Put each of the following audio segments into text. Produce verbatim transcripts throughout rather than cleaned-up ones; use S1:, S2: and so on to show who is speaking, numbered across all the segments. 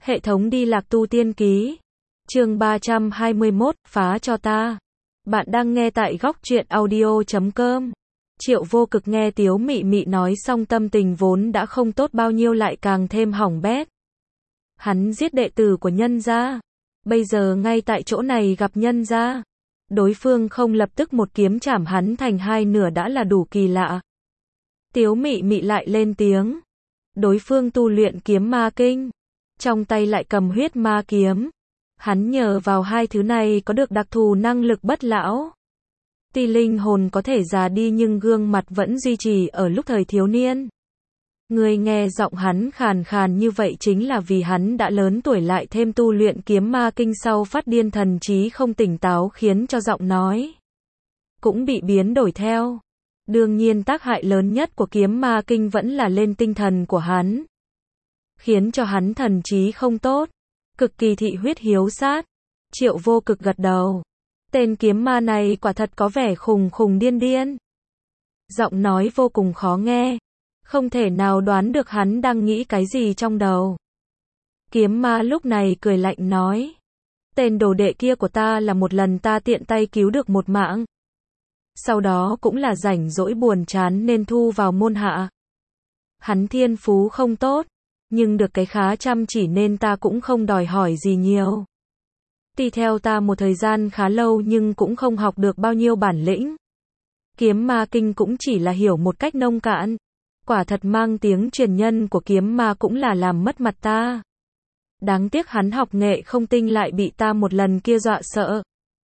S1: Hệ thống đi lạc tu tiên ký. Chương ba trăm hai mươi mốt, phá cho ta. Bạn đang nghe tại góc truyện audio chấm com. Triệu Vô Cực nghe Tiếu Mị Mị nói xong tâm tình vốn đã không tốt bao nhiêu lại càng thêm hỏng bét. Hắn giết đệ tử của nhân gia. Bây giờ ngay tại chỗ này gặp nhân gia. Đối phương không lập tức một kiếm chảm hắn thành hai nửa đã là đủ kỳ lạ. Tiếu Mị Mị lại lên tiếng. Đối phương tu luyện kiếm ma kinh. Trong tay lại cầm huyết ma kiếm. Hắn nhờ vào hai thứ này có được đặc thù năng lực bất lão. Tuy linh hồn có thể già đi nhưng gương mặt vẫn duy trì ở lúc thời thiếu niên. Người nghe giọng hắn khàn khàn như vậy chính là vì hắn đã lớn tuổi lại thêm tu luyện kiếm ma kinh sau phát điên thần trí không tỉnh táo khiến cho giọng nói cũng bị biến đổi theo. Đương nhiên tác hại lớn nhất của kiếm ma kinh vẫn là lên tinh thần của hắn. Khiến cho hắn thần trí không tốt. Cực kỳ thị huyết hiếu sát. Triệu Vô Cực gật đầu. Tên kiếm ma này quả thật có vẻ khùng khùng điên điên. Giọng nói vô cùng khó nghe. Không thể nào đoán được hắn đang nghĩ cái gì trong đầu. Kiếm ma lúc này cười lạnh nói. Tên đồ đệ kia của ta là một lần ta tiện tay cứu được một mạng. Sau đó cũng là rảnh rỗi buồn chán nên thu vào môn hạ. Hắn thiên phú không tốt. Nhưng được cái khá chăm chỉ nên ta cũng không đòi hỏi gì nhiều. Tuy theo ta một thời gian khá lâu nhưng cũng không học được bao nhiêu bản lĩnh. Kiếm ma kinh cũng chỉ là hiểu một cách nông cạn. Quả thật mang tiếng truyền nhân của kiếm ma cũng là làm mất mặt ta. Đáng tiếc hắn học nghệ không tinh lại bị ta một lần kia dọa sợ.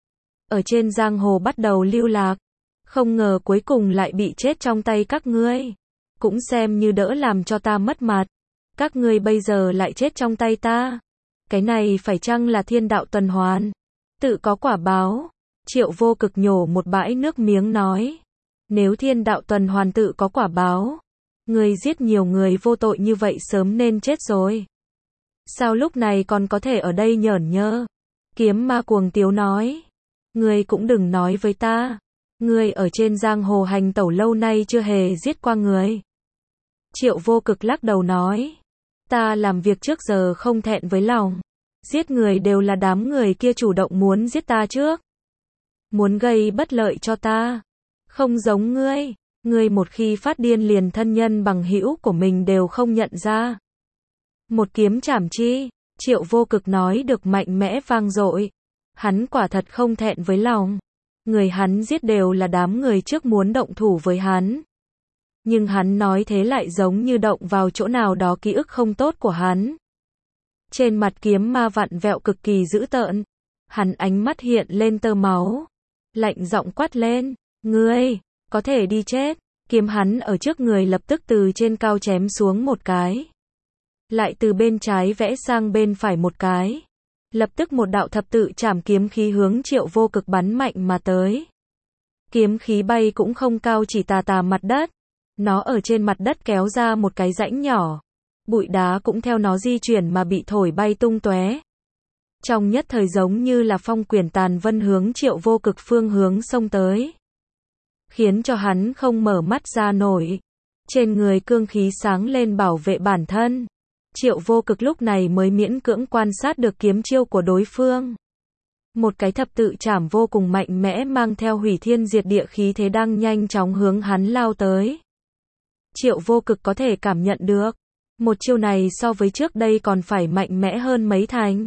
S1: Ở trên giang hồ bắt đầu lưu lạc. Không ngờ cuối cùng lại bị chết trong tay các ngươi. Cũng xem như đỡ làm cho ta mất mặt. Các ngươi bây giờ lại chết trong tay ta. Cái này phải chăng là thiên đạo tuần hoàn? Tự có quả báo. Triệu Vô Cực nhổ một bãi nước miếng nói. Nếu thiên đạo tuần hoàn tự có quả báo. Ngươi giết nhiều người vô tội như vậy sớm nên chết rồi. Sao lúc này còn có thể ở đây nhởn nhơ? Kiếm ma cuồng tiếu nói. Ngươi cũng đừng nói với ta. Ngươi ở trên giang hồ hành tẩu lâu nay chưa hề giết qua người. Triệu Vô Cực lắc đầu nói. Ta làm việc trước giờ không thẹn với lòng. Giết người đều là đám người kia chủ động muốn giết ta trước. Muốn gây bất lợi cho ta. Không giống ngươi. Ngươi một khi phát điên liền thân nhân bằng hữu của mình đều không nhận ra. Một kiếm chảm chi. Triệu Vô Cực nói được mạnh mẽ vang dội. Hắn quả thật không thẹn với lòng. Người hắn giết đều là đám người trước muốn động thủ với hắn. Nhưng hắn nói thế lại giống như động vào chỗ nào đó ký ức không tốt của hắn. Trên mặt kiếm ma vặn vẹo cực kỳ dữ tợn. Hắn ánh mắt hiện lên tơ máu. Lạnh giọng quát lên. Ngươi, có thể đi chết. Kiếm hắn ở trước người lập tức từ trên cao chém xuống một cái. Lại từ bên trái vẽ sang bên phải một cái. Lập tức một đạo thập tự chảm kiếm khí hướng Triệu Vô Cực bắn mạnh mà tới. Kiếm khí bay cũng không cao chỉ tà tà mặt đất. Nó ở trên mặt đất kéo ra một cái rãnh nhỏ. Bụi đá cũng theo nó di chuyển mà bị thổi bay tung tóe. Trong nhất thời giống như là phong quyển tàn vân hướng Triệu Vô Cực phương hướng xông tới. Khiến cho hắn không mở mắt ra nổi. Trên người cương khí sáng lên bảo vệ bản thân. Triệu Vô Cực lúc này mới miễn cưỡng quan sát được kiếm chiêu của đối phương. Một cái thập tự chảm vô cùng mạnh mẽ mang theo hủy thiên diệt địa khí thế đang nhanh chóng hướng hắn lao tới. Triệu Vô Cực có thể cảm nhận được. Một chiêu này so với trước đây còn phải mạnh mẽ hơn mấy thành.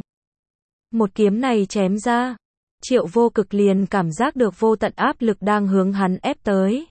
S1: Một kiếm này chém ra. Triệu Vô Cực liền cảm giác được vô tận áp lực đang hướng hắn ép tới.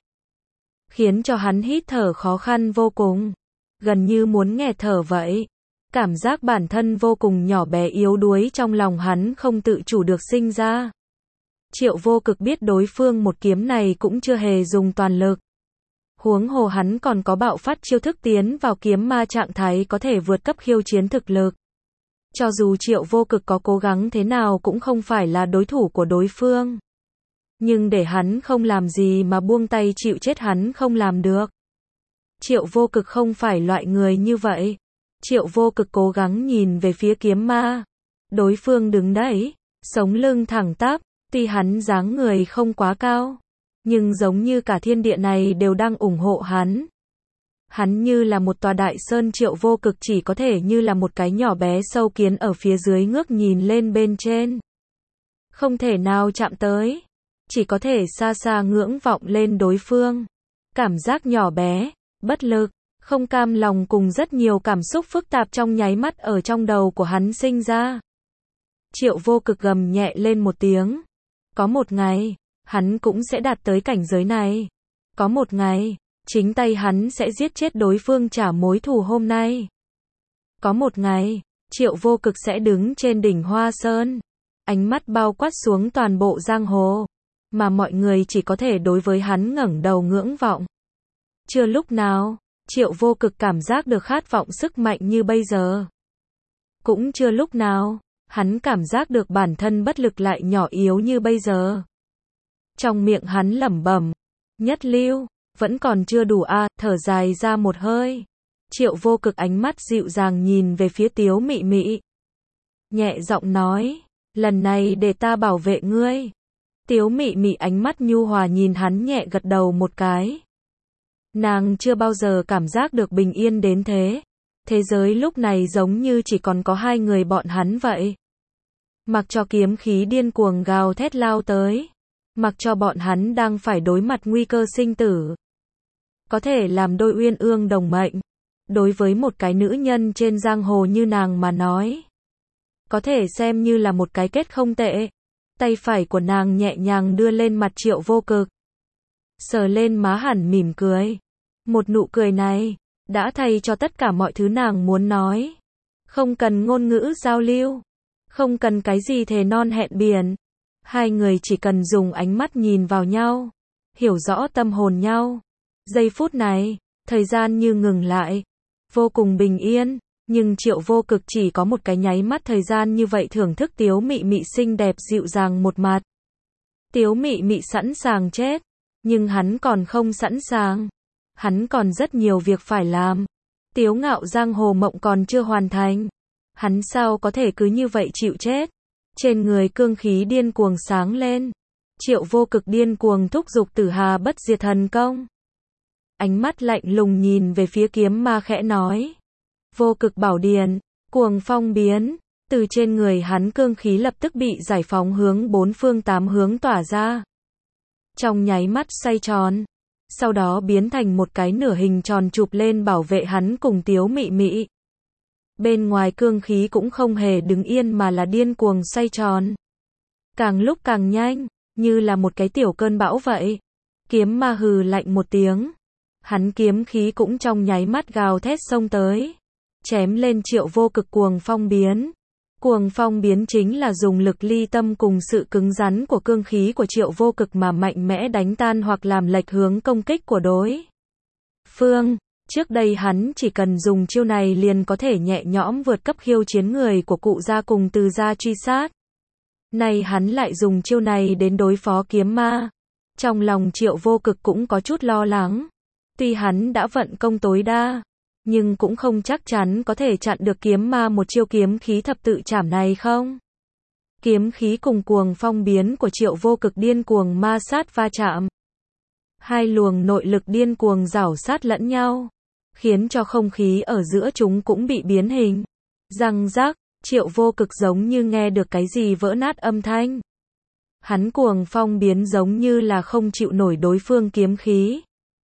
S1: Khiến cho hắn hít thở khó khăn vô cùng. Gần như muốn nghẹt thở vậy. Cảm giác bản thân vô cùng nhỏ bé yếu đuối trong lòng hắn không tự chủ được sinh ra. Triệu Vô Cực biết đối phương một kiếm này cũng chưa hề dùng toàn lực. Huống hồ hắn còn có bạo phát chiêu thức tiến vào kiếm ma trạng thái có thể vượt cấp khiêu chiến thực lực. Cho dù Triệu Vô Cực có cố gắng thế nào cũng không phải là đối thủ của đối phương. Nhưng để hắn không làm gì mà buông tay chịu chết hắn không làm được. Triệu Vô Cực không phải loại người như vậy. Triệu Vô Cực cố gắng nhìn về phía kiếm ma. Đối phương đứng đấy, sống lưng thẳng tắp, tuy hắn dáng người không quá cao. Nhưng giống như cả thiên địa này đều đang ủng hộ hắn. Hắn như là một tòa đại sơn, Triệu Vô Cực chỉ có thể như là một cái nhỏ bé sâu kiến ở phía dưới ngước nhìn lên bên trên. Không thể nào chạm tới, chỉ có thể xa xa ngưỡng vọng lên đối phương. Cảm giác nhỏ bé, bất lực, không cam lòng cùng rất nhiều cảm xúc phức tạp trong nháy mắt ở trong đầu của hắn sinh ra. Triệu Vô Cực gầm nhẹ lên một tiếng. Có một ngày, hắn cũng sẽ đạt tới cảnh giới này. Có một ngày, chính tay hắn sẽ giết chết đối phương trả mối thù hôm nay. Có một ngày, Triệu Vô Cực sẽ đứng trên đỉnh Hoa Sơn. Ánh mắt bao quát xuống toàn bộ giang hồ. Mà mọi người chỉ có thể đối với hắn ngẩng đầu ngưỡng vọng. Chưa lúc nào, Triệu Vô Cực cảm giác được khát vọng sức mạnh như bây giờ. Cũng chưa lúc nào, hắn cảm giác được bản thân bất lực lại nhỏ yếu như bây giờ. Trong miệng hắn lẩm bẩm, nhất lưu, vẫn còn chưa đủ a, à, thở dài ra một hơi. Triệu Vô Cực ánh mắt dịu dàng nhìn về phía Tiếu Mị Mị. Nhẹ giọng nói, lần này để ta bảo vệ ngươi. Tiếu Mị Mị ánh mắt nhu hòa nhìn hắn nhẹ gật đầu một cái. Nàng chưa bao giờ cảm giác được bình yên đến thế. Thế giới lúc này giống như chỉ còn có hai người bọn hắn vậy. Mặc cho kiếm khí điên cuồng gào thét lao tới. Mặc cho bọn hắn đang phải đối mặt nguy cơ sinh tử. Có thể làm đôi uyên ương đồng mệnh. Đối với một cái nữ nhân trên giang hồ như nàng mà nói. Có thể xem như là một cái kết không tệ. Tay phải của nàng nhẹ nhàng đưa lên mặt Triệu Vô Cực. Sờ lên má hẳn mỉm cười. Một nụ cười này, đã thay cho tất cả mọi thứ nàng muốn nói. Không cần ngôn ngữ giao lưu. Không cần cái gì thề non hẹn biển. Hai người chỉ cần dùng ánh mắt nhìn vào nhau. Hiểu rõ tâm hồn nhau. Giây phút này, thời gian như ngừng lại. Vô cùng bình yên. Nhưng Triệu Vô Cực chỉ có một cái nháy mắt thời gian như vậy thưởng thức Tiếu Mị Mị xinh đẹp dịu dàng một mặt. Tiếu Mị Mị sẵn sàng chết. Nhưng hắn còn không sẵn sàng. Hắn còn rất nhiều việc phải làm. Tiếu ngạo giang hồ mộng còn chưa hoàn thành. Hắn sao có thể cứ như vậy chịu chết. Trên người cương khí điên cuồng sáng lên. Triệu Vô Cực điên cuồng thúc giục Tử Hà Bất Diệt Thần Công. Ánh mắt lạnh lùng nhìn về phía kiếm ma khẽ nói. Vô Cực Bảo Điển, cuồng phong biến. Từ trên người hắn cương khí lập tức bị giải phóng hướng bốn phương tám hướng tỏa ra. Trong nháy mắt xoay tròn. Sau đó biến thành một cái nửa hình tròn chụp lên bảo vệ hắn cùng Tiếu Mị Mị. Bên ngoài cương khí cũng không hề đứng yên mà là điên cuồng xoay tròn. Càng lúc càng nhanh, như là một cái tiểu cơn bão vậy. Kiếm ma hừ lạnh một tiếng. Hắn kiếm khí cũng trong nháy mắt gào thét xông tới. Chém lên Triệu Vô Cực cuồng phong biến. Cuồng phong biến chính là dùng lực ly tâm cùng sự cứng rắn của cương khí của Triệu Vô Cực mà mạnh mẽ đánh tan hoặc làm lệch hướng công kích của đối phương. Trước đây hắn chỉ cần dùng chiêu này liền có thể nhẹ nhõm vượt cấp khiêu chiến người của Cụ gia cùng Từ gia truy sát. Nay hắn lại dùng chiêu này đến đối phó kiếm ma. Trong lòng Triệu Vô Cực cũng có chút lo lắng. Tuy hắn đã vận công tối đa, nhưng cũng không chắc chắn có thể chặn được kiếm ma một chiêu kiếm khí thập tự chảm này không. Kiếm khí cùng cuồng phong biến của Triệu Vô Cực điên cuồng ma sát va chạm. Hai luồng nội lực điên cuồng rảo sát lẫn nhau, khiến cho không khí ở giữa chúng cũng bị biến hình. Răng rắc, Triệu Vô Cực giống như nghe được cái gì vỡ nát âm thanh. Hắn cuồng phong biến giống như là không chịu nổi đối phương kiếm khí.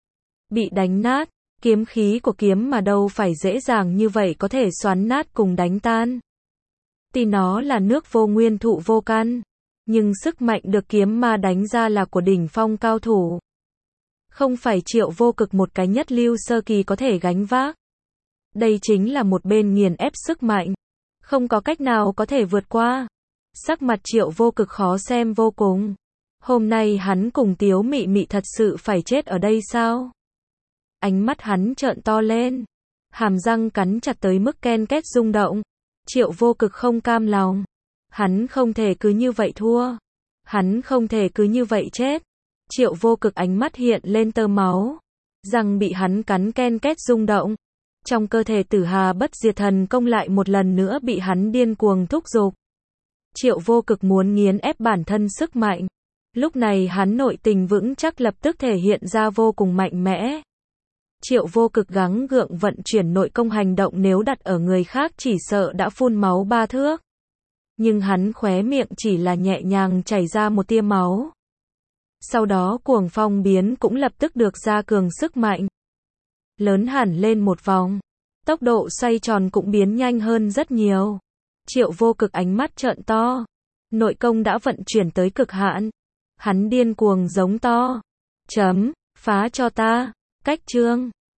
S1: Bị đánh nát, kiếm khí của kiếm mà đâu phải dễ dàng như vậy có thể xoắn nát cùng đánh tan. Tuy nó là nước vô nguyên thụ vô căn, nhưng sức mạnh được kiếm ma đánh ra là của đỉnh phong cao thủ. Không phải Triệu Vô Cực một cái nhất lưu sơ kỳ có thể gánh vác. Đây chính là một bên nghiền ép sức mạnh. Không có cách nào có thể vượt qua. Sắc mặt Triệu Vô Cực khó xem vô cùng. Hôm nay hắn cùng Tiếu Mị Mị thật sự phải chết ở đây sao? Ánh mắt hắn trợn to lên. Hàm răng cắn chặt tới mức ken két rung động. Triệu Vô Cực không cam lòng. Hắn không thể cứ như vậy thua. Hắn không thể cứ như vậy chết. Triệu Vô Cực ánh mắt hiện lên tơ máu. Răng bị hắn cắn ken két rung động. Trong cơ thể Tử Hà Bất Diệt Thần Công lại một lần nữa bị hắn điên cuồng thúc giục. Triệu Vô Cực muốn nghiền ép bản thân sức mạnh. Lúc này hắn nội tình vững chắc lập tức thể hiện ra vô cùng mạnh mẽ. Triệu Vô Cực gắng gượng vận chuyển nội công hành động, nếu đặt ở người khác chỉ sợ đã phun máu ba thước. Nhưng hắn khóe miệng chỉ là nhẹ nhàng chảy ra một tia máu. Sau đó cuồng phong biến cũng lập tức được gia cường sức mạnh. Lớn hẳn lên một vòng. Tốc độ xoay tròn cũng biến nhanh hơn rất nhiều. Triệu Vô Cực ánh mắt trợn to. Nội công đã vận chuyển tới cực hạn. Hắn điên cuồng giống to. Chấm, phá cho ta. Cách chương.